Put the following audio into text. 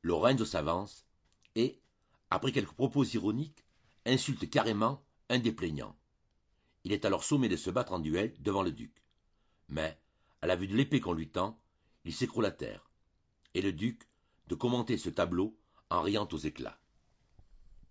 Lorenzo s'avance et, après quelques propos ironiques, insulte carrément un des plaignants. Il est alors sommé de se battre en duel devant le duc. Mais, à la vue de l'épée qu'on lui tend, il s'écroule à terre, et le duc de commenter ce tableau en riant aux éclats.